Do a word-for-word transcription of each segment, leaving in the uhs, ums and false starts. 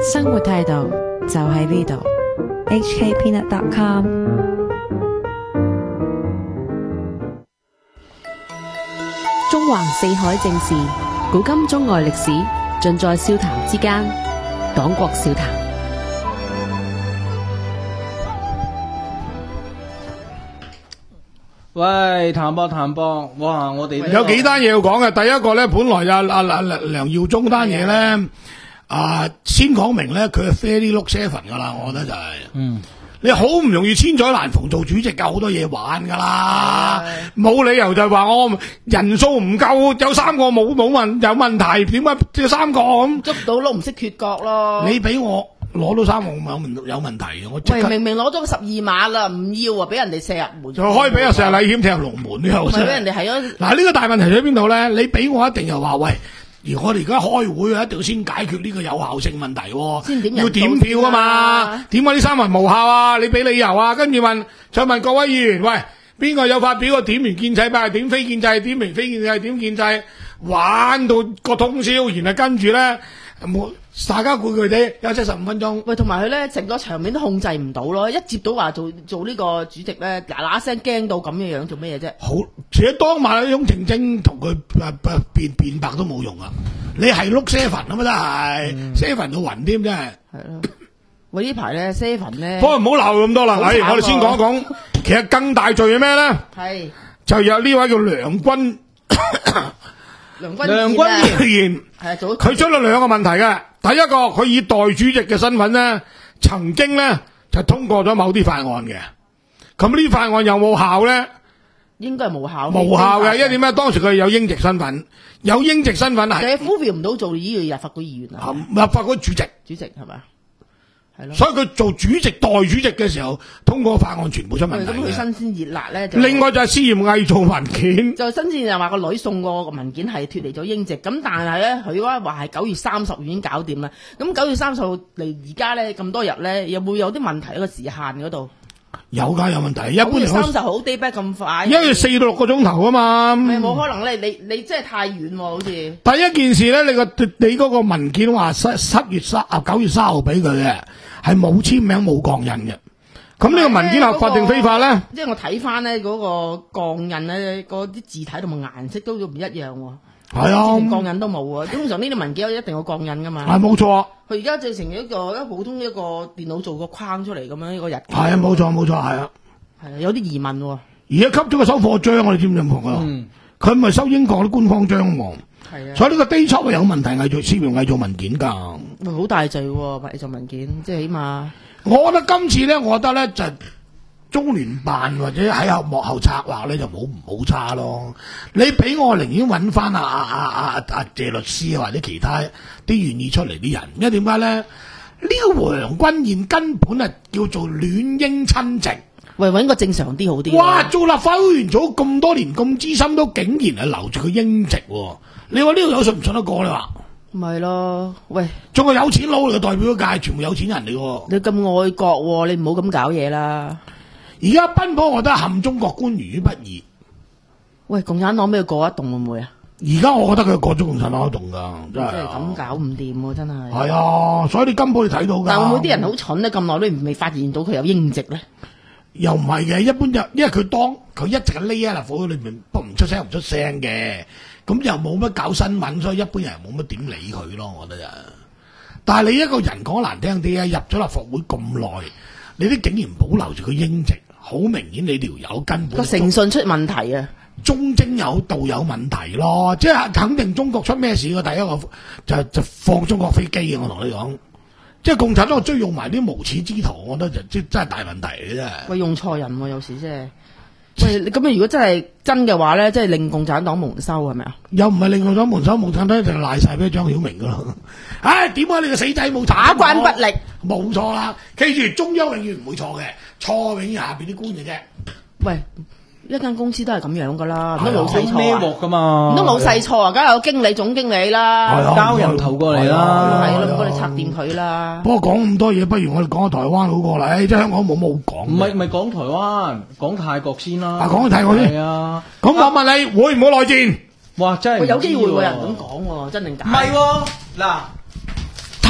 生活態度就喺呢度。 H K peanut dot com。 中環四海正事，古今中外歷史，盡在笑談之間。黨國笑談。 喂，譚博譚博，哇！我哋有幾單嘢要講嘅。第一個咧，本來啊啊啊梁耀忠單嘢咧，啊先講明咧，佢係 fairly look seven 噶啦，我覺得就係、是，嗯，你好唔容易千載難逢做主席，有好多嘢玩噶啦，冇理由就話我人數唔夠，有三個冇冇問有問題，點解即係三個咁捉到碌唔識缺角咯？ 你俾我攞到三個有問有問題嘅，我即刻明明攞咗個十二碼啦，唔要啊，俾人哋射入門， 就可以俾阿石禮謙踢入龍門呢個， 唔係俾人哋係咯。 嗱呢個大問題喺邊度咧？你俾我一定又話喂。而我哋而家開會啊，一定要先解決呢個有效性問題， 先點要點票啊嘛？點解呢三文無效啊？你俾理由啊？跟住問，再問各位議員，喂，邊個有發表個點完建制派，點非建制，點完非建制，點建制，玩到個通宵，然後跟住咧冇。大家攰攰地休息十五分鐘。 喂，同埋佢咧成個場面都控制唔到咯，一接到話做做呢個主席咧，嗱嗱聲驚到咁嘅樣，做咩嘢啫？ 好，除咗當晚嗰種靜靜同佢誒誒辯辯白都冇用啊！你係碌 seven 啊嘛，真係 seven 到暈添，真係。係咯。 喂，呢排咧 seven 咧， 不過唔好鬧咁多啦。係，我哋先講一講，其實更大罪係咩咧？係就有呢位叫梁君。 梁君梁君彥係佢出咗兩個問題嘅。第一個，佢以代主席嘅身份咧，曾經咧就通過咗某啲法案嘅。咁呢啲法案有冇效咧？ 應該係無效。 無效嘅，因為點解？當時佢有英籍身份，有英籍身份係。 你 fulfill 唔到做呢個立法會議員啊？ 立法會主席， 主席係咪？係咯。 所以佢做主席、代主席嘅時候，通過法案全部出問題嘅。 咁佢新鮮熱辣咧。 另外就係涉嫌偽造文件。 就新鮮就話個女送個文件係脫離咗英籍，咁但係咧佢話話係九月三十已經搞掂啦。咁九月三十號嚟而家咧咁多日咧，有冇有啲問題喺個時限嗰度？ 有㗎，有問題。一般嚟講， 三十號 day back 咁快， 一月四到六個鐘頭啊嘛。 係冇可能咧，你你真係太遠喎，好似。第一件事咧，你個你嗰個文件話七七月三啊九月三號俾佢嘅，係冇簽名冇鋼印嘅。咁呢個文件合法定非法咧？ 即係我睇翻咧嗰個鋼印咧，嗰啲字體同埋顏色都唔一樣喎。係啊，鋼印都冇啊。通常呢啲文件一定有鋼印噶嘛。係冇錯。佢而家就成一個一普通一個電腦做個框出嚟咁樣一個日記。係啊，冇錯冇錯，係啊。係啊，有啲疑問喎。而家吸咗個收貨章，我哋知唔知咁啊？嗯。佢唔係收英國啲官方章喎。係啊。所以呢個 day 輯係有問題，偽造涉嫌偽造文件㗎。好大罪喎，偽造文件，即係起碼。我覺得今次咧，我覺得咧就中聯辦或者喺後幕後策劃咧就冇唔好差咯。你俾我寧願揾翻阿阿阿阿阿謝律師或者其他啲願意出嚟啲人，因為點解咧？呢、這個梁君彥根本係叫做戀英親殖，喂，揾個正常啲好啲。哇！做立法會員做咁多年咁資深，都竟然係留住個英籍，你話呢個有信唔信得過？你話？咪咯，喂，仲係有錢佬嚟嘅，代表界全部有錢人嚟嘅。你咁愛國，你唔好咁搞嘢啦。而家奔波，我覺得陷中國官員於不義。喂，共產黨俾佢過一動會唔會啊？而家我覺得佢過咗共產黨一動噶，真係。真係咁搞唔掂，真係。係啊，所以你根本你睇到噶。但會唔會啲人好蠢咧？咁耐都未發現到佢有英籍咧？又唔係嘅，一般就因為佢當佢一直喺匿喺立法會裏面，不唔出聲唔出聲嘅。咁又冇乜搞新聞，所以一般人冇乜點理佢咯，我覺得就。但係你一個人講難聽啲啊，入咗立法會咁耐，你都竟然保留住個英籍，好明顯你條友根本個誠信出問題啊，忠貞有道有問題咯，即係肯定中國出咩事嘅第一個就就放中國飛機嘅，我同你講，即係共產黨追用埋啲無恥之徒，我覺得就即真係大問題嘅啫。喂，用錯人喎，有時即係。喂，咁你如果真係真嘅話咧，即係令共產黨蒙羞係咪啊？又唔係令共產黨蒙羞，共產黨一定賴晒俾張曉明噶咯。唉，點解你個死仔冇打關不力？冇錯啦，記住中央永遠唔會錯嘅，錯永遠下邊啲官嘅啫。喂，一間公司都係咁樣噶啦，唔通老細錯啊？孭鑊噶嘛？唔通老細錯啊？梗係有經理、總經理啦，交人頭過嚟啦，係咯，唔該你拆掂佢啦。不過講咁多嘢，不如我哋講下台灣好過啦。即係香港冇冇講。唔係唔係講台灣，講泰國先啦。啊，講泰國先。係啊。咁我問你，會唔會內戰？哇，真係有機會喎，有人咁講喎，真定假？唔係喎，嗱。泰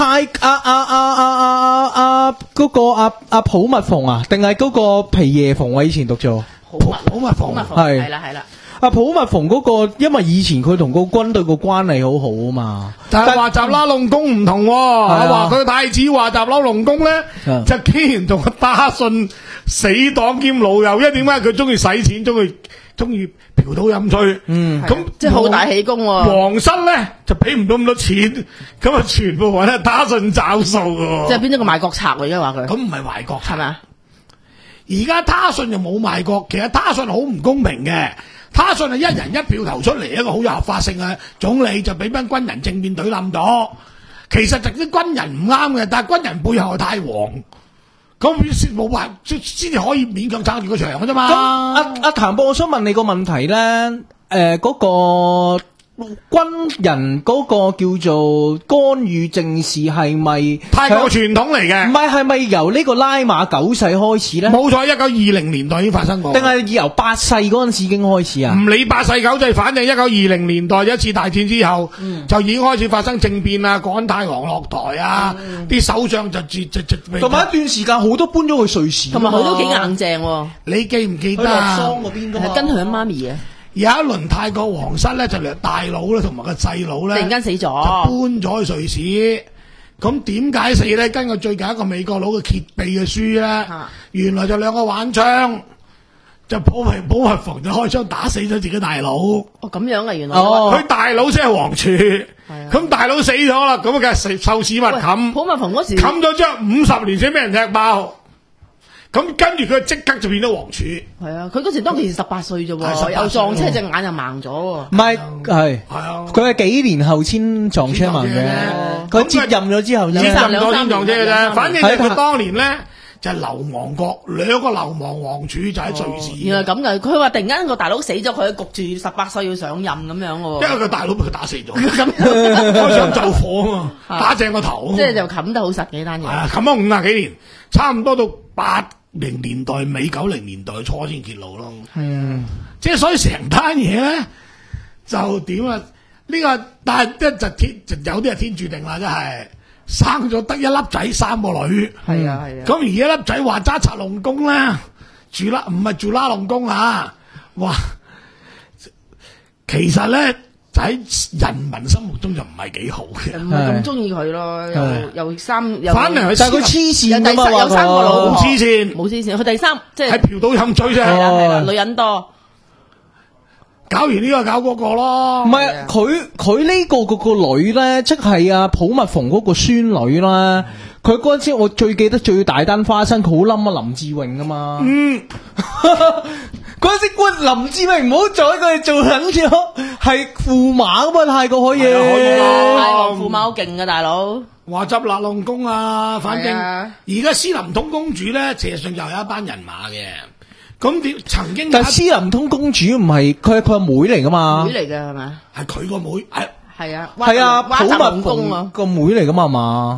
太阿阿阿阿阿阿嗰個阿阿普密蓬啊，定係嗰個皮耶蓬啊？以前讀咗普密普密蓬係係啦係啦。 阿普密蓬嗰個，因為以前佢同個軍隊個關係好好啊嘛。 但係話集拉隆功唔同，話佢太子話集拉隆功咧，就竟然同個打信死黨兼老友，因為點解佢中意使錢，中意中意嫖賭飲吹，嗯，咁即係好大喜功。 皇室咧就俾唔到咁多錢，咁啊全部揾阿打信找數嘅， 即係變咗個賣國賊嚟嘅話佢。 咁唔係賣國係咪？ 而家他信就冇賣國，其實他信好唔公平嘅。他信係一人一票投出嚟，一個好有合法性嘅總理，就俾班軍人正面懟冧咗。其實就啲軍人唔啱嘅，但係軍人背後係太皇，咁先冇辦先先至可以勉強撐住個場嘅啫嘛。 咁阿阿譚博，我想問你個問題咧，誒、呃、嗰、嗰個軍人嗰個叫做干預政事係咪泰國傳統嚟嘅？ 唔係，係咪由呢個拉瑪九世開始咧？ 冇錯，一九二零年代已經發生過。 定係由八世嗰陣時已經開始啊？ 唔理八世九世，反正一九二零年代一次大戰之後，嗯、就已經開始發生政變啊，趕太皇落台啊，啲、嗯、首相就就就同埋一段時間好多搬咗去瑞士， 同埋佢都幾硬正喎。 你記唔記得？去洛桑嗰邊㗎嘛，跟佢阿媽咪嘅。 有一輪泰國皇室咧，就連大佬咧同埋個細佬咧， 突然間死咗， 就搬咗去瑞士。咁點解死咧？根據最近一個美國佬嘅揭秘嘅書咧，啊、原來就兩個玩槍，就保密保密防就開槍打死咗自己大佬。 哦，咁樣啊，原來。 哦，佢大佬先係皇儲，咁、啊、大佬死咗啦，咁梗係受市民冚。 保密防嗰時冚咗之後五十年先俾人踢爆。咁跟住佢即刻就變咗皇儲。 係啊，佢嗰時當其時十八歲啫喎，又撞車隻眼就盲咗喎。 唔係，係係啊，佢係幾年後先撞車盲嘅。佢接任咗之後， 接任咗先撞車嘅啫。反正佢當年咧就係流亡國，兩個流亡皇儲就喺瑞士。 原來咁嘅，佢話突然間個大佬死咗，佢焗住十八歲要上任咁樣喎。 因為佢大佬俾佢打死咗，咁開槍就火啊嘛，打正個頭。 即係就冚得好實幾單嘢。 係啊，冚咗五廿幾年，差唔多到八零年代尾九零年代初先揭露咯，係啊，即係所以成單嘢咧就點啊？呢、這個但係一就天就有啲係天注定啦，真係生咗得一粒仔三個女， 係啊係啊。咁、 嗯、而一粒仔話揸賊龍宮咧，住啦唔係住拉龍宮啊，哇！其實咧喺人民心目中就唔係幾好嘅， 唔係咁中意佢咯，又又三又反而但係佢黐線㗎嘛， 有三個老婆， 黐線冇黐線，佢第三即係喺嫖賭飲醉啫， 係啦係啦，女人多， 搞完呢個搞嗰個咯， 唔係佢佢呢個個個女咧，即係阿普密蓬嗰個孫女啦。佢嗰陣時我最記得最大單花生，佢好冧啊林志穎啊嘛。嗯，嗰陣時官林志穎唔好再佢哋做緊咗，係駙馬噶嘛，泰國可以。 泰國駙馬好勁噶大佬。 話執勒龍宮啊，反正而家斯林通公主咧，事實上又有一班人馬嘅。咁點曾經？ 但係斯林通公主唔係佢係佢阿妹嚟噶嘛？ 妹嚟嘅係咪？ 係佢個妹，係係啊， 係啊，普密蓬個妹嚟噶嘛嘛。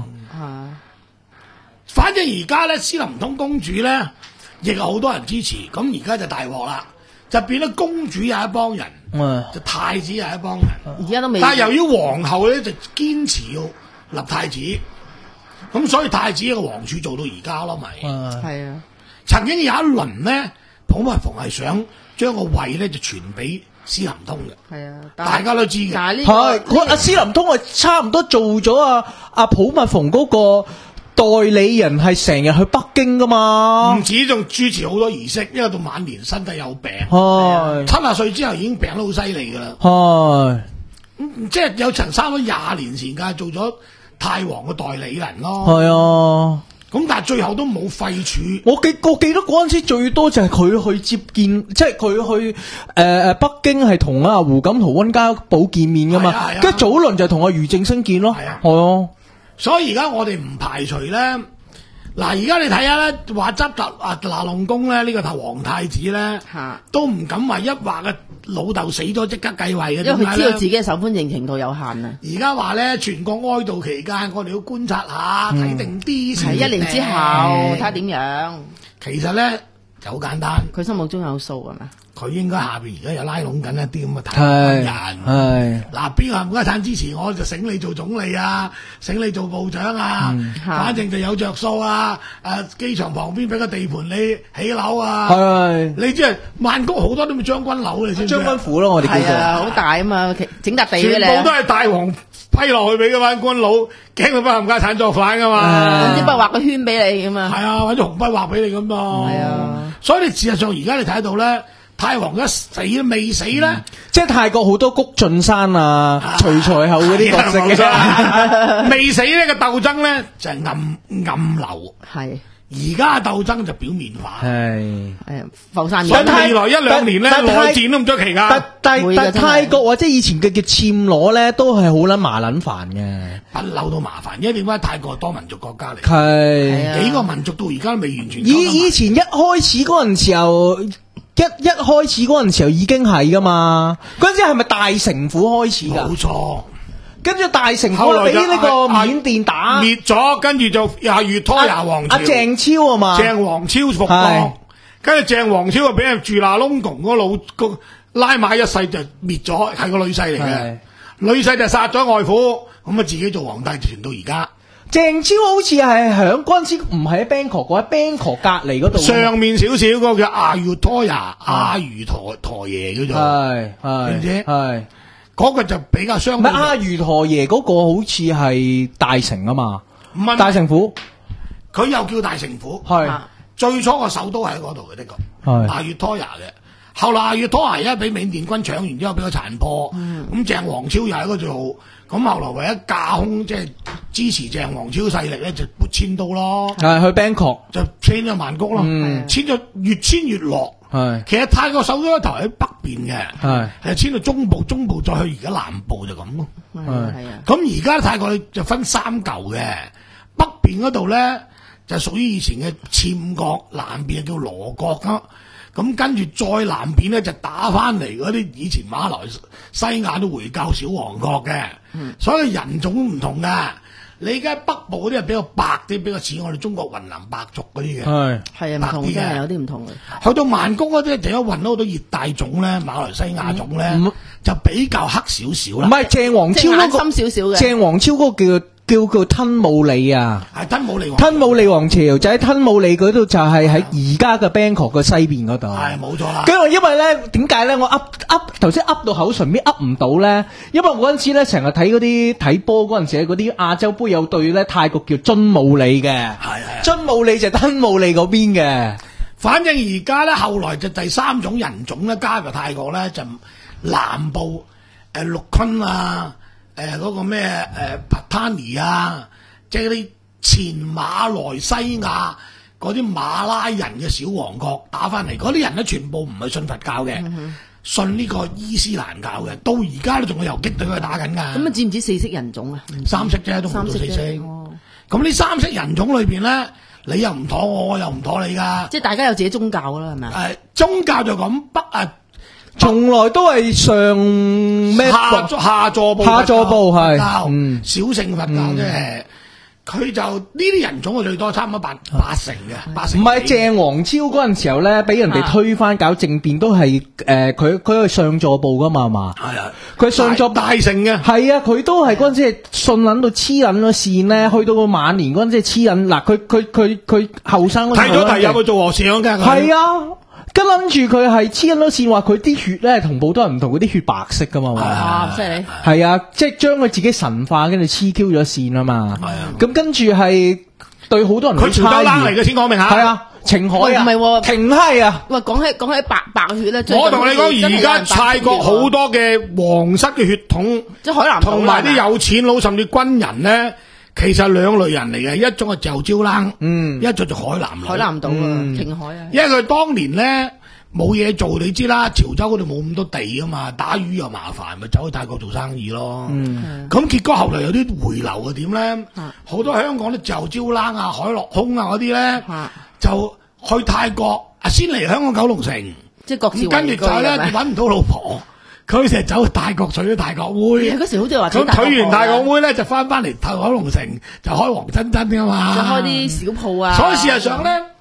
反正而家咧，斯林通公主咧，亦有好多人支持。咁而家就大鑊啦，就變咗公主有一幫人，嗯、就太子有一幫人。 而家都未。 但係由於皇后咧就堅持要立太子，咁所以太子個皇儲做到而家咯，咪係啊。 曾經有一輪咧，普密蓬係想將個位咧就傳俾斯林通嘅，係啊，大家都知嘅。 係佢阿斯林通係差唔多做咗阿阿普密蓬嗰個代理人，係成日去北京噶嘛， 唔止仲主持好多儀式，因為到晚年身體有病，係七十歲之後已經病得好犀利噶啦，係咁即係有層差唔多廿年時間做咗太皇嘅代理人咯， 係啊， 咁但係最後都冇廢除。 我記我記得嗰陣時最多就係佢去接見，即係佢去誒誒、呃、北京係同阿胡錦濤溫家寶見面噶嘛，跟住、啊啊、早輪就同阿俞正聲見咯，係啊。係啊，所以而家我哋唔排除咧，嗱而家你睇下咧，話執達啊拿龍宮咧呢、這個太皇太子咧，都唔敢話一話嘅老豆死咗即刻繼位嘅， 因為佢知道自己嘅受歡迎程度有限啊。 而家話咧全國哀悼期間，我哋要觀察下，睇、嗯、定啲，係一年之後睇下點樣。 其實咧就好簡單。 佢心目中有數係咪？ 佢應該下邊而家又拉攏緊一啲咁嘅太空人。 係嗱，邊個冚家產支持我就醒你做總理啊，醒你做部長啊， 嗯、 反正就有着數啊。誒，機場旁邊俾個地盤你起樓啊。 係你知係曼谷好多都咪將軍樓，你知唔知？ 將軍府咯，我哋叫做係啊，好大啊嘛，整笪地俾你。 全部都係大王批落去俾嗰班官佬，驚佢班冚家產作反噶嘛。 總之不畫個圈俾你咁啊。 係啊，或者紅筆畫俾你咁嘛。 係啊，所以你事實上而家你睇到咧。泰皇一死都未死咧、嗯， 即係泰國好多谷俊山啊、徐才厚嗰啲角色嘅， 未死呢個鬥爭咧就係、是、暗暗流， 係而家鬥爭就表面化， 係係浮散。 但未來一兩年咧內戰都唔出奇噶。 但但但泰國或者以前嘅叫暹羅咧，都係好撚麻撚煩嘅， 不嬲都麻煩。因為點解泰國多民族國家嚟？ 係幾個民族到而家都未完全。 以以前一開始嗰陣時候。一一開始嗰陣時候已經係噶嘛，嗰陣時係咪大城府開始噶？ 冇錯， 跟住大城府俾呢個緬甸打滅咗，跟住就又越拖牙王朝， 阿鄭超啊嘛， 鄭王超復國，跟住鄭王超啊俾人住那窿窮嗰老個拉馬一世就滅咗，係個女婿嚟嘅，女婿就殺咗外父，咁啊自己做皇帝傳到而家。 鄭超好似係響嗰陣時唔係喺 Bangkok，喺 Bangkok 隔離嗰度。 上面少少嗰個叫阿瑜陀耶，阿瑜陀陀耶叫做。係係，知唔知？係嗰個就比較相。唔係阿瑜陀耶嗰個好似係大城啊嘛，唔係大城府， 佢又叫大城府。係最初個首都喺嗰度嘅，的確。係阿瑜陀耶嘅，後來阿瑜陀耶一俾緬甸軍搶完之後，俾佢殘破。咁鄭王超又喺嗰度。咁後來為咗架空，即係支持鄭王超勢力咧，就搬遷到咯。 係去 Bangkok 就遷咗曼谷咯。遷咗越遷越落。係其實泰國首都一頭喺北邊嘅，係係遷到中部，中部再去而家南部就咁咯。係啊。咁而家泰國就分三嚿嘅，北邊嗰度咧就屬於以前嘅暹國，南邊就叫羅國啦。咁跟住再南邊咧就打翻嚟嗰啲以前馬來西亞都回教小王國嘅，嗯、所以人種唔同噶。你而家北部嗰啲係比較白啲，比較似我哋中國雲南白族嗰啲嘅，係係啊，唔同嘅，有啲唔同嘅。去到曼谷嗰啲就一運到好多熱帶種咧，馬來西亞種咧、嗯、就比較黑少少啦。唔係鄭王超嗰、那個，深少少嘅。鄭王超嗰個叫。叫叫吞武里啊，係吞武里王朝，吞武里王朝就喺吞武里嗰度，就係喺而家嘅 Bangkok 嘅西邊嗰度。係冇錯啦。跟住因為咧，點解咧？我噏噏頭先噏到口唇邊噏唔到咧，因為嗰陣時咧成日睇嗰啲睇波嗰陣時，嗰啲亞洲杯有隊咧泰國叫津武里嘅，係係津武里就吞武里嗰邊嘅。反正而家咧後來就第三種人種咧加入泰國咧就南部誒陸坤啊。誒，嗰、呃那個咩誒帕坦尼啊，即係啲前馬來西亞嗰啲馬拉人嘅小王國打翻嚟，嗰啲人咧全部唔係信佛教嘅，嗯、哼信呢個伊斯蘭教嘅，到而家都仲有游擊隊去打緊噶。咁啊，知唔知四色人種啊？三色啫，都唔到四色。咁呢三色人種裏邊咧，你又唔妥我，我又唔妥你噶。即係大家有自己宗教啦，係咪啊？誒、呃，宗教就咁北啊。從來都係上咩下下座部下座部係嗯小乘佛教即係佢就呢啲人種係最多差唔多八八成嘅八成。唔係鄭王超嗰陣時候咧，俾人哋推翻搞政變都係誒佢佢係上座部噶嘛嘛係啊佢上座大成嘅係啊佢都係嗰陣時係信捻到黐捻咗線咧，去到個晚年嗰陣時黐捻嗱佢佢佢佢後生嗰陣提咗提入去做和尚嘅係啊。跟諗住佢係黐緊咗線，話佢啲血咧同普通人唔同，嗰啲血白色噶嘛，啊，犀利，係啊，即係將佢自己神化，跟住黐 Q 咗線啊嘛，係啊，咁跟住係對好多人佢潮州冷嚟嘅，先講明下，係啊，澄海啊，唔係，澄閪啊，喂，講起講起白白血咧，我同你講，而家泰國好多嘅皇室嘅血統，即係海南同埋啲有錢佬，甚至軍人咧。其實兩類人嚟嘅，一種係就招冷，嗯，一種就海南佬。海南島啊，澄海啊。因為佢當年咧冇嘢做，你知啦，潮州嗰度冇咁多地啊嘛，打魚又麻煩，咪走去泰國做生意咯。嗯，咁結果後來有啲回流嘅點咧，好多香港啲就招冷啊、海陸空啊嗰啲咧，就去泰國啊，先嚟香港九龍城，即係各自跟住就咧搵唔到老婆。佢成日走去泰國娶咗泰國妹，嗰時好似話咁娶完泰國妹咧，就翻翻嚟九龍城就開黃真真噶嘛，就開啲小鋪啊。所以事實上咧，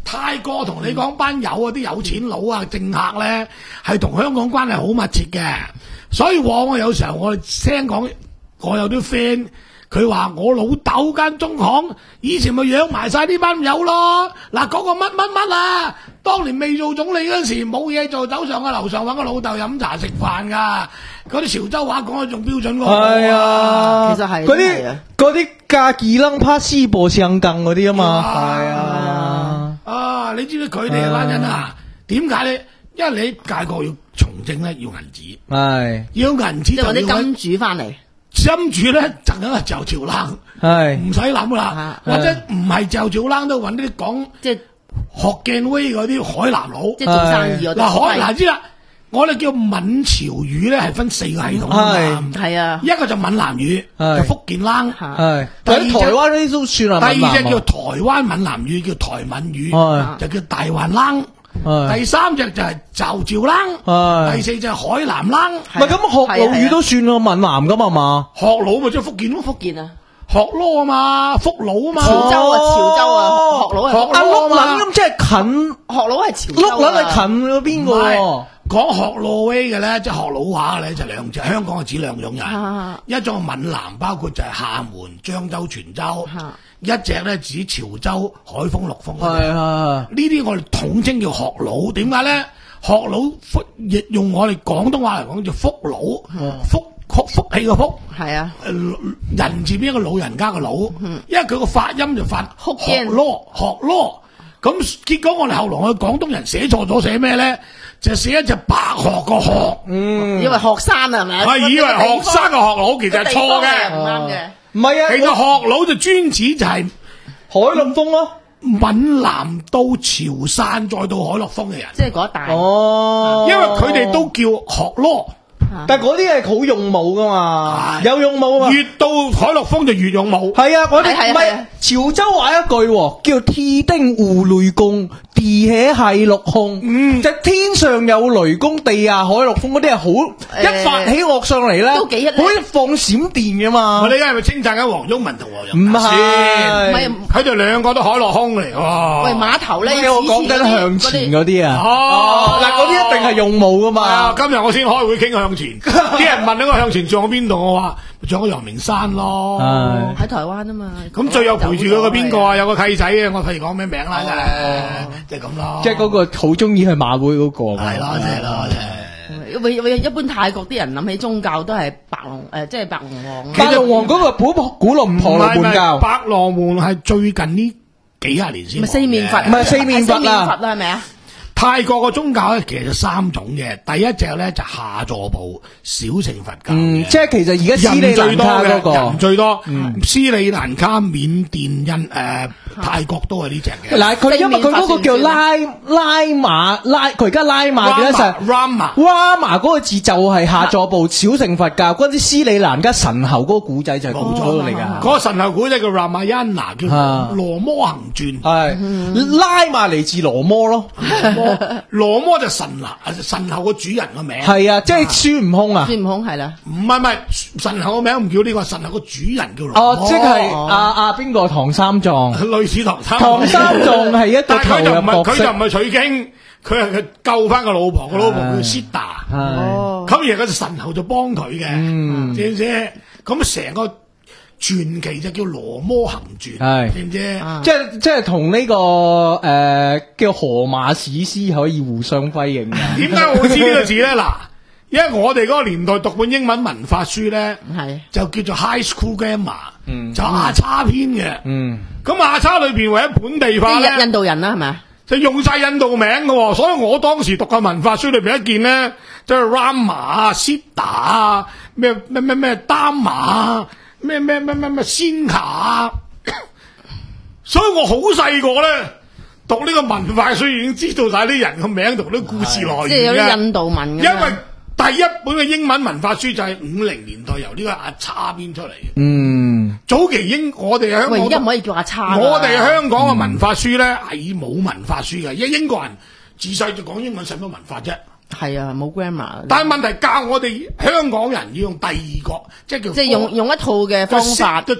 泰國同你講班友啊，啲有錢佬啊、政客咧，係同香港關係好密切嘅，所以往往有時候我哋聽講，我有啲 friend 佢話我老豆間中行以前咪養埋晒呢班友咯，嗱嗰個乜乜乜啊，當年未做總理嗰時冇嘢做，走上個樓上揾個老豆飲茶食飯噶，嗰啲潮州話講得仲標準過我。 係啊， 其實係嗰啲嗰啲架二楞趴斯播相更嗰啲啊嘛，係啊。 啊！你知唔知佢哋班人啊？點解咧？因為你介國要從政咧，要銀紙， 係即要銀紙就係揾啲金主翻嚟， 金主咧就梗係就潮冷， 係唔使諗啦。或者唔係就潮冷都揾啲講即係學鏡威嗰啲海南佬， 即係做生意嗰啲。 嗱海嗱知啦，我哋叫閩潮語咧係分四個系統㗎， 係啊， 一個就閩南語，就福建冷， 係。 第二台灣呢啲都算係第二隻叫台灣閩南語，叫台閩語，就叫大環冷。第三隻就係就潮冷，第四隻係海南冷。 唔係咁學老語都算咯，閩南噶嘛嘛？ 學佬咪即係福建咯， 福建啊， 學佬啊嘛，福佬啊嘛， 潮州啊，潮州啊，學佬係學阿碌撚咁即係近， 學佬係潮州啊， 碌撚係近嗰邊個喎？ 講學挪威嘅咧，即係學老話咧，就兩隻。香港係指兩種人， 啊、 一種係閩南，包括就係廈門、漳州、泉州； 啊、 一隻咧指潮州、海豐、陸豐。 係啊， 呢啲我哋統稱叫學佬。點解咧？學佬福亦用我哋廣東話嚟講叫福佬， 嗯、 福福福氣嘅福。 係啊， 人字邊一個老人家嘅老，嗯、因為佢個發音就發學囉學囉。咁結果我哋後來我哋廣東人寫錯咗，寫咩咧？就寫一隻白鶴個鶴， 嗯， 以為學生係咪？ 係以為學生嘅學佬，其實係錯嘅， 唔啱嘅。 唔係啊， 其實學佬就專指就係海陸豐咯， 閩南到潮汕再到海陸豐嘅人， 即係嗰一帶。 哦， 因為佢哋都叫學囉。 但係嗰啲係好用武噶嘛，有用武啊嘛。 越到海陸豐就越用武。 係啊，我哋唔係潮州話一句叫天丁護雷公，地下係陸空。嗯，就天上有雷公，地下海陸豐嗰啲係好一發起惡上嚟咧， 都幾一好似放閃電噶嘛。 我哋而家係咪稱讚緊黃毓民同黃仁？ 唔係， 唔係佢哋兩個都海陸空嚟喎。 喂，碼頭咧， 我講緊向前嗰啲啊。 哦， 嗱，嗰啲一定係用武噶嘛。 今日我先開會傾向前，啲人問我向前撞喺邊度，我話撞喺陽明山咯， 喺台灣啊嘛。 咁最有陪住佢個邊個啊？有個契仔嘅，我譬如講咩名啦，真係即係咁咯。 即係嗰個好中意去馬會嗰個。 係咯，即係咯，即係。 一般泰國啲人諗起宗教都係白龍誒，即係白龍王。 白龍王嗰個古古龍婆羅門教， 白龍王係最近呢幾廿年先。 咪四面佛， 唔係四面佛啦， 係咪啊？ 泰國個宗教咧，其實就三種嘅。第一隻咧就下座部小乘佛教， 嗯，即係其實而家斯里蘭卡嗰個人最多，斯里蘭卡、緬甸、印誒泰國都係呢隻嘅。 嗱，佢因為佢嗰個叫拉拉馬拉，佢而家拉馬嘅實 Rama Rama 嗰個字就係下座部小乘佛教，嗰啲斯里蘭卡神猴嗰個古仔就係嗰度嚟㗎。 嗰個神猴古仔叫 Ramayana，叫《羅摩行傳》， 係拉馬嚟自羅摩咯。 羅摩就神啦，神猴個主人個名係啊，即係孫悟空啊。 孫悟空係啦， 唔係唔係，神猴個名唔叫呢個，神猴個主人叫羅摩。 哦，即係阿阿邊個唐三藏， 類似唐三唐三藏係一個投入角色， 佢就唔係取經，佢係佢救翻個老婆，個老婆叫 Sita。 哦， 咁而家個神猴就幫佢嘅，知唔知？咁成個傳奇就叫《羅摩行傳》， 係知唔知？ 即係即係同呢個誒叫荷馬史詩可以互相輝映嘅。 點解我會知呢個字咧？嗱，因為我哋嗰個年代讀本英文文法書咧，係就叫做 High School Grammar，就亞叉篇嘅。嗯，咁亞叉裏邊為咗本地化咧， 印度人啦係咪？ 就用晒印度名嘅，所以我當時讀嘅文法書裏邊一見咧，即係 Rama 啊、Sita 啊、咩咩咩咩 Dharma 啊。咩咩咩咩咩仙卡，所以我好細個咧讀呢個文化書已經知道晒啲人個名同啲故事來源嘅。 即係有啲印度文。因為第一本嘅英文文化書就係五零年代由呢個阿叉編出嚟嘅。嗯，早期英我哋喺香港， 而家唔可以叫阿叉。 我哋香港嘅文化書咧係冇文化書嘅，因為英國人自細就講英文，使乜文化啫？ 係啊，冇 grammar。 但係問題教我哋香港人要用第二個，即係叫即係用用一套嘅方法，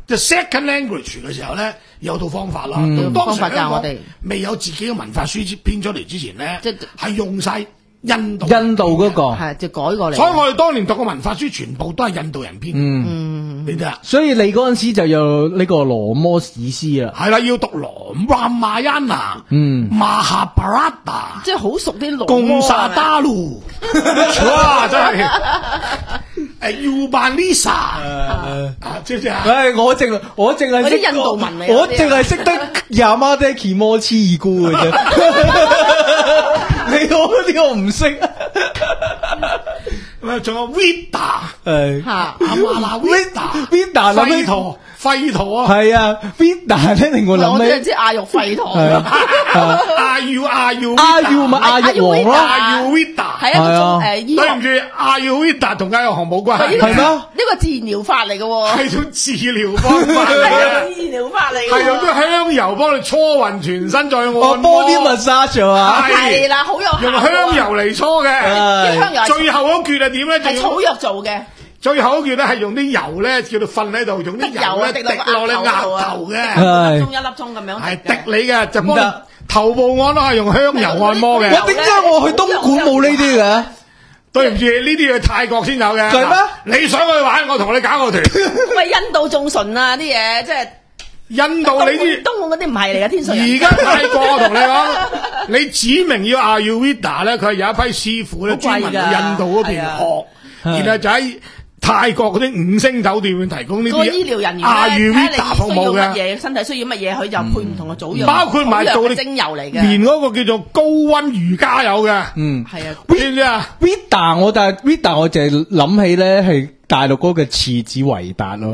就 second language 嘅時候咧，有套方法啦。 嗯、 當時方法教我哋未有自己嘅文化書編出嚟之前咧，即係用晒印度印度嗰、那個係就改過嚟。 所以我哋當年讀嘅文化書全部都係印度人編。 嗯， 你睇下。 所以你嗰陣時就有呢個羅摩史詩啦。 係啦，要讀羅 Ramayana， 嗯 ，Mahabharata， 即係好熟啲羅摩。 貢薩達魯，哇，真係。誒 Ubanisa 啊，知唔知啊？ 唉，我淨我淨係識印度文嚟， 我淨係識得 Yamadaki 摩黐二姑嘅啫。你我嗰啲我唔識。 咁啊，仲有 Vita， 係嚇， 阿媽啦 Vita，Vita 廢陀廢陀啊， 係啊 ，Vita 咧令我諗起， 我知阿育廢陀。 阿 U 阿 U 阿 U 咪阿育王咯， 阿 U Vita 係一種誒醫學。 對唔住，阿 U Vita 同阿育王冇關係。 係咩？ 呢個自然療法嚟嘅喎。 係種治療方法嚟嘅。 係治療法嚟嘅。 係用啲香油幫你搓勻全身再按摩。 我波啲 massage 啊。 係啦，好有效。 用香油嚟搓嘅。 香油。 最後嗰橛係點咧？ 係草藥做嘅。 最後嗰橛咧係用啲油咧，叫做瞓喺度，用啲油咧滴落你額頭嘅， 一粒鐘一粒鐘咁樣。 係滴你嘅，就幫頭部按都係用香油按摩嘅。 我點解我去東莞冇呢啲嘅？ 對唔住，呢啲去泰國先有嘅。 係咩？ 你想去玩，我同你搞個團。 喂，印度仲純啊啲嘢，即係印度你啲東莞嗰啲唔係嚟嘅天水人。 而家泰國我同你講，你指明要阿 Ayurveda 咧，佢係有一批師傅咧專門去印度嗰邊學，然後就喺泰國嗰啲五星酒店會提供呢啲個醫療人員阿 Ayurveda 服務嘅。 嘢身體需要乜嘢，佢就配唔同嘅組藥， 包括埋做精油嚟嘅， 連嗰個叫做高溫瑜伽有嘅。 嗯， 係啊， 知唔知啊 ？Vita 我但係 Vita 我淨係諗起咧係大陸嗰個廁紙維達咯。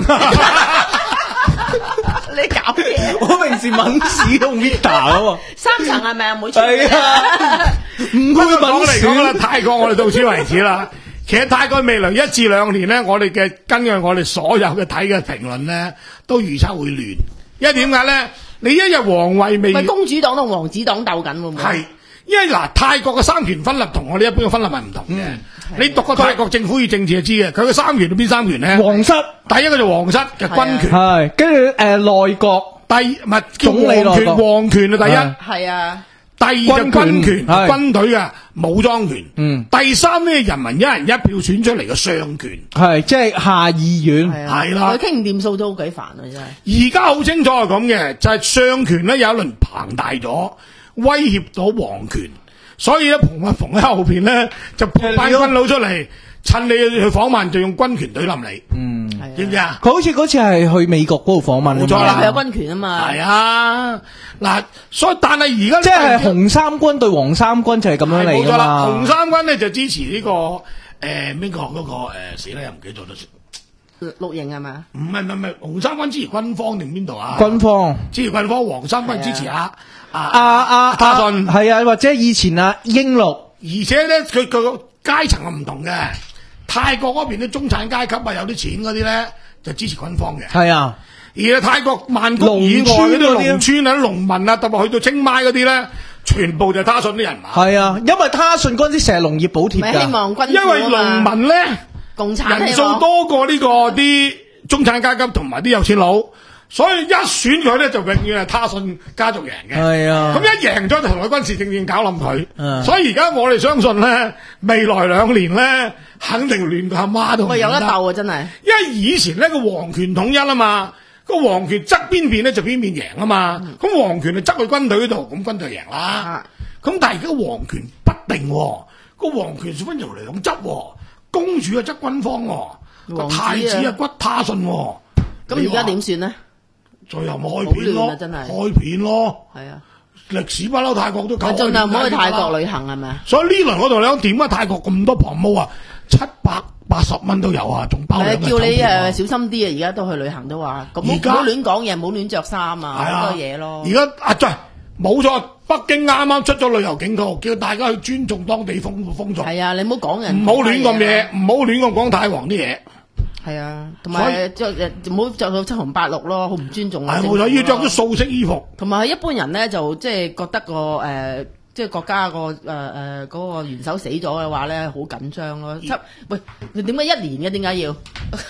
你搞嘢！ 我平時抿屎用 Vita 噶喎。 三層係咪啊？每次係啊，唔會講嚟講啦， 抿泰國我哋到此為止啦。其實泰國未來一至兩年咧，我哋嘅根據我哋所有嘅睇嘅評論咧，都預測會亂。因為點解咧？你一日皇位未， 咪公主黨同王子黨鬥緊會唔會？ 係，因為嗱泰國嘅三權分立同我哋一般嘅分立係唔同嘅。嗯、你讀過泰國政府與政治就知嘅，佢嘅三權係邊三權咧？ 皇室， 第一個就皇室嘅軍權， 係跟住誒內閣， 第唔係總理皇權，皇權啊第一， 係啊。 第二就軍權，軍隊嘅武裝權。 嗯， 第三呢，人民一人一票選出嚟嘅上權， 係即係下議院， 係啦。 佢傾唔掂數都幾煩啊，真係。而家好清楚係咁嘅，就係、是、上權咧有一輪龐大咗，威脅到皇權，所以咧彭一逢喺後邊咧就派班軍佬出嚟，趁你去訪問就用軍權對冧你。嗯，知唔知啊？ 佢好似嗰次係去美國嗰度訪問， 冇錯啦， 佢有軍權啊嘛。 係啊，嗱，所以但係而家即係紅三軍對黃三軍就係咁樣嚟㗎嘛。冇錯啦， 紅三軍咧就支持呢、這個誒邊個嗰個誒死啦又唔記得咗啦。 綠營係嘛？ 唔係唔係唔係，紅三軍支持軍方定邊度啊？ 軍方支持軍方，黃三軍支持啊啊啊他信係啊，或者以前啊英祿， 而且咧佢佢個階層係唔同嘅。泰國嗰邊啲中產階級啊，有啲錢嗰啲咧就支持軍方嘅。 係啊， 而泰國曼谷以外嗰啲農村啊、農民啊，特別去到清邁嗰啲咧，全部就係他信啲人馬。 係啊，因為他信嗰陣時成日農業補貼㗎。 希望軍因為農民咧， 共產人數多過呢個啲中產階級同埋啲有錢佬。所以一選佢咧，就永遠係他信家族贏嘅。 係啊， 咁一贏咗就同佢軍事政變搞冧佢。 啊、 所以而家我哋相信咧，未來兩年咧，肯定亂個阿媽都唔得。 喂，有得鬥啊，真係。因為以前咧個皇權統一啊嘛，個皇權側邊邊咧就邊邊贏啊嘛。咁、嗯、皇權就側去軍隊嗰度，咁軍隊贏啦。咁、啊、但係而家皇權不定、哦，個皇權分由兩側、哦，公主啊側軍方、哦，個太子啊骨他信、哦。 咁而家點算呢？ 最後咪開片咯，真係開片咯，係啊！歷史不嬲泰國都夠。 盡量唔好去泰國旅行係咪？ 所以呢輪我同你講，點解泰國咁多旁毛啊？七百八十蚊都有啊，仲包兩個酒店。 叫你誒小心啲啊！而家都去旅行都話，咁唔好亂講嘢，唔好亂着衫啊，好多嘢咯。 而家啊，真係冇錯，北京啱啱出咗旅遊警告，叫大家去尊重當地風風俗。 係啊，你唔好講人， 唔好亂咁嘢，唔好亂咁講泰皇啲嘢。 係啊，同埋着唔好着到七紅八綠咯，好唔尊重啊！ 係冇錯，要着啲素色衣服。 同埋一般人咧就即係覺得個誒、呃，即係國家個誒誒嗰個元首死咗嘅話咧，好緊張咯。七喂，點解一年嘅？點解要？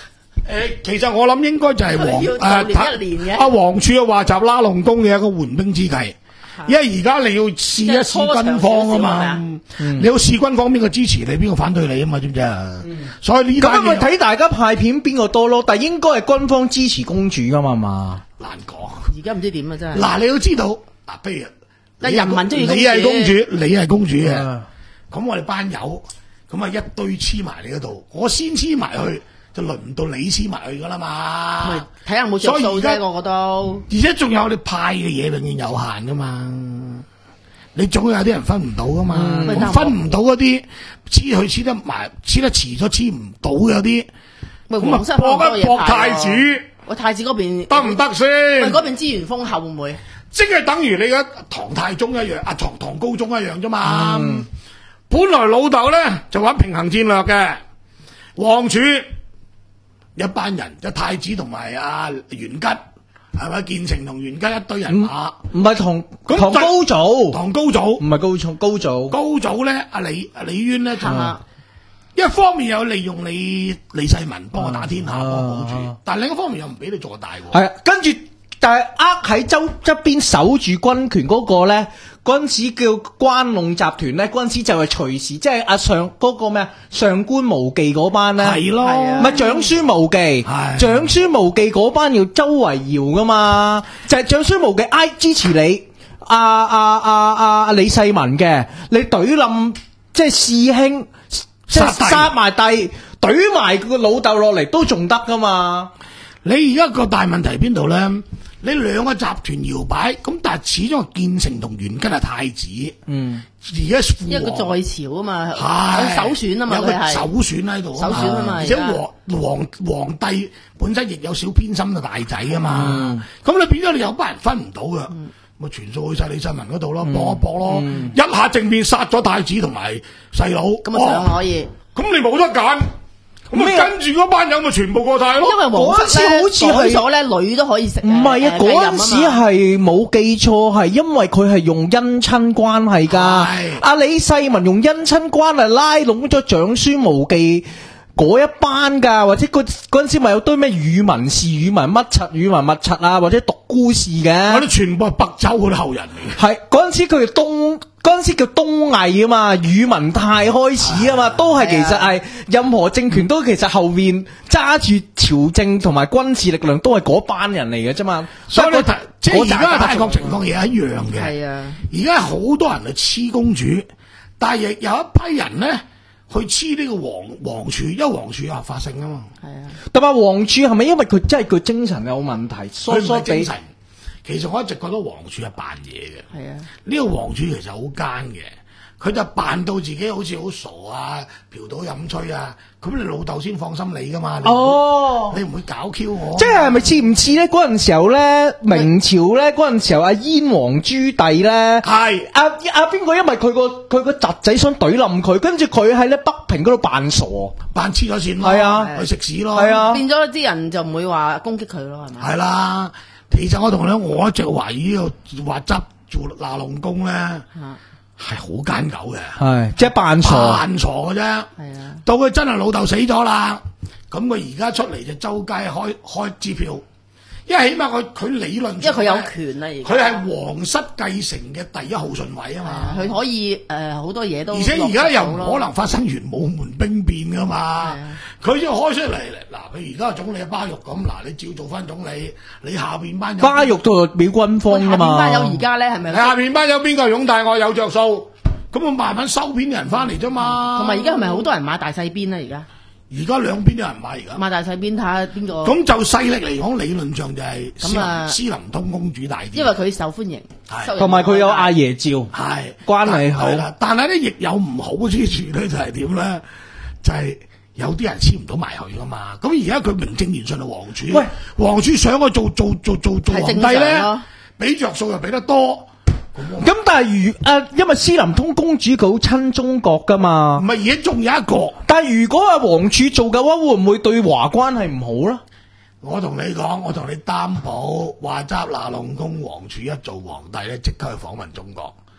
誒，其實我諗應該就係黃誒一年嘅阿黃柱嘅話集拉龍宮嘅一個緩兵之計，因為而家你要試一試軍方啊嘛，你要試軍方邊個支持你，邊個反對你啊嘛，知唔知啊？所以呢咁咪睇大家派片邊個多咯，但係應該係軍方支持公主噶嘛嘛， 難講。 而家唔知點啊真係。 嗱，你要知道嗱，譬如但人民中意你係公主，你係公主嘅，咁我哋班友咁啊一堆黐埋你嗰度，我先黐埋去。就輪唔到你黐埋去噶啦嘛， 睇下冇着數啫，我覺得。 而且仲有你派嘅嘢永遠有限噶嘛，你總有啲人分唔到噶嘛，嗯、分唔到嗰啲黐佢黐得埋，黐得遲咗黐唔到嘅啲，咁啊搏一搏太子， 喂太子嗰邊得唔得先？ 喂嗰邊資源豐厚會唔會？ 即係等於你嘅唐太宗一樣，啊唐唐高宗一樣啫嘛。嗯、本來老豆咧就玩平衡戰略嘅，王儲。一班人，就太子同埋阿袁吉，係咪？建成同袁吉一堆人馬， 唔係同唐高祖， 唐高祖唔係高祖，高祖高祖咧，阿李阿李淵咧就一方面有利用你李世民幫我打天下，幫我保住，但另一方面又唔俾你做大喎。 係啊，跟住但係呃喺周側邊守住軍權嗰個咧。嗰陣時叫關隴集團咧，嗰陣時就係隨時即係阿上嗰、嗰個咩啊上官無忌嗰班咧， 係咯， 唔係長孫無忌，長孫無忌嗰班要周圍搖噶嘛，就係、是、長孫無忌挨支持你阿阿阿阿李世民嘅，你懟冧即係師兄，即係殺埋弟，懟埋個老豆落嚟都仲得噶嘛？ 你而家個大問題邊度咧？你兩個集團搖擺，咁但係始終建成同袁吉係太子，嗯，而家父一個在朝啊嘛，係首選啊嘛， 有個首選喺度， 首選啊嘛， 而且皇皇皇帝本身亦有少偏心嘅大仔啊嘛，咁、嗯、你變咗你有班人分唔到嘅，咪、嗯、全數去晒李世民嗰度咯，搏一搏咯，嗯、一下正面殺咗太子同埋細佬， 咁啊可以， 咁你冇得揀。咁啊，跟住嗰班友咪全部過晒咯。 因為皇室咧，好似係咗咧，女都可以食。 唔係啊，嗰陣時係冇記錯，係因為佢係用姻親關係噶。阿李世民用姻親關係拉攏咗長孫無忌嗰一班噶，或者嗰嗰陣時咪有堆咩宇文氏、宇文乜柒、宇文乜柒啊，或者獨孤氏嘅。 嗰啲全部係北周嗰啲後人嚟嘅。 係嗰陣時佢哋東。嗰陣時叫東魏啊嘛，宇文泰開始啊嘛，都係其實係任何政權都其實後面揸住朝政同埋軍事力量都係嗰班人嚟嘅啫嘛。 所以你即係而家嘅泰國情況亦係一樣嘅。 係啊， 而家好多人去黐公主，但係亦有一批人咧去黐呢個皇皇儲，因為皇儲有合法性啊嘛。係啊， 但係皇儲係咪因為佢真係佢精神有問題，疏疏地？ 其實我一直覺得皇儲係扮嘢嘅， 係啊， 呢個皇儲其實好奸嘅，佢就扮到自己好似好傻啊，嫖賭飲吹啊，咁你老豆先放心你噶嘛，哦，你唔會搞 Q 我， 即係咪似唔似咧？嗰陣時候咧，明朝咧嗰陣時候，阿燕王朱棣咧，係阿阿邊個？因為佢個佢個侄仔想懟冧佢，跟住佢喺咧北平嗰度扮傻， 扮黐咗線咯， 係啊， 去食屎咯， 係啊， 變咗啲人就唔會話攻擊佢咯，係咪？ 係啦。其實我同你講，我一直懷疑呢個話執做納龍宮咧，係好奸狗嘅， 係即係扮傻， 扮傻嘅啫。係啊，到佢真係老豆死咗啦，咁佢而家出嚟就周街開開支票，因為起碼佢佢理論上， 因為佢有權啦， 佢係皇室繼承嘅第一號順位啊嘛， 佢可以誒好多嘢都， 而且而家又唔可能發生玄武門兵變噶嘛，佢就開出嚟嗱，佢而家總理巴育咁，嗱你照做翻總理，你下邊班友巴育都係表軍方噶嘛， 下邊班友而家咧係咪？ 你下邊班友邊個擁戴我有着數，咁我慢慢收編人翻嚟啫嘛。 同埋而家係咪好多人買大細邊咧？而家？ 而家兩邊都有人買，而家買大細邊睇下邊個。 咁就勢力嚟講，理論上就係咁啊，斯林通公主大啲， 因為佢受歡迎， 同埋佢有阿爺照， 係關係好。 但係咧亦有唔好之處咧，就係點咧？就係、是、有啲人簽唔到埋去噶嘛。咁而家佢名正言順係皇儲，喂，皇儲想去做做做做做皇帝咧，俾着數又俾得多。 咁但係如誒，因為斯林通公主佢好親中國噶嘛， 唔係而家仲有一個。 但係如果係皇儲做嘅話，會唔會對華關係唔好咧？ 我同你講，我同你擔保，話齋那龍宮皇儲一做皇帝咧，即刻去訪問中國。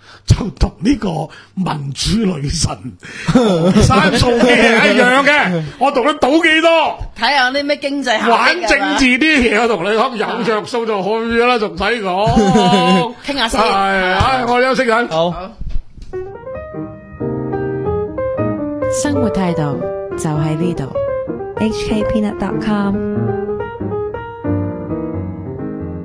就同呢個民主女神生數嘅一樣嘅，我同你賭幾多？ 睇下啲咩經濟玩政治啲嘢，我同你講有着數就去啦，仲使講？ 傾下先。 係，唉，我休息緊。 好。 生活態度就喺呢度。 H K Peanut dot com